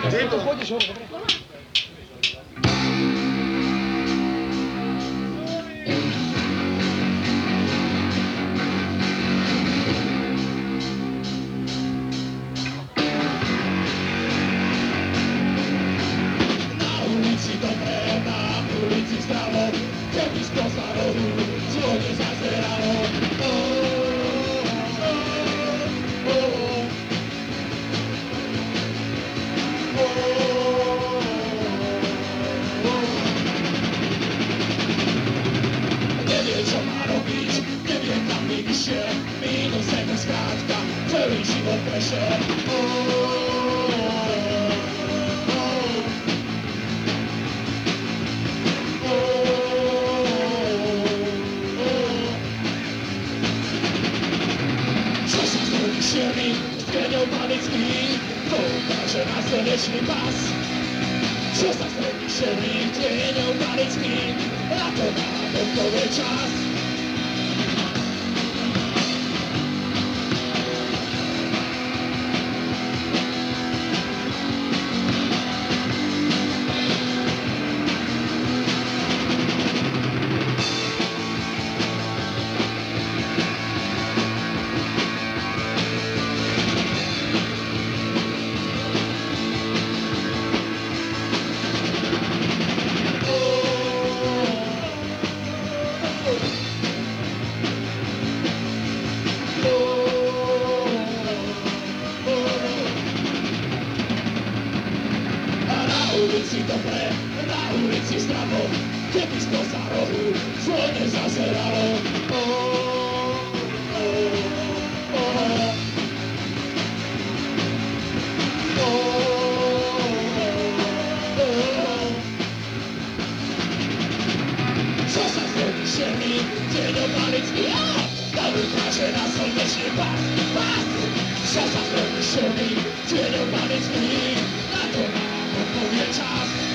Ty tu chodíš hore, dobre? Na ulici dobre, na ulici zdravo, keby spoza rohu zvonie zazeralo. Nevie, čo má robiť, nevie, kam by išiel, minus jeden skrátka, celý život prešiel. Čo sa zrodí šierny, s kreňou panický, to ukáže na slnečný pas. Čo sa zrodí šierny, kreňou panický, a to nám odpovie čas. Na ulici dobre, na ulici zdravo, keby spoza rohu zvone zazeralo. Čo sa zrodí šierny, tieňou panický, to ukáže na slnečný pas. Čo sa zrodí šierny, tieňou panický, na to nám odpovie čas.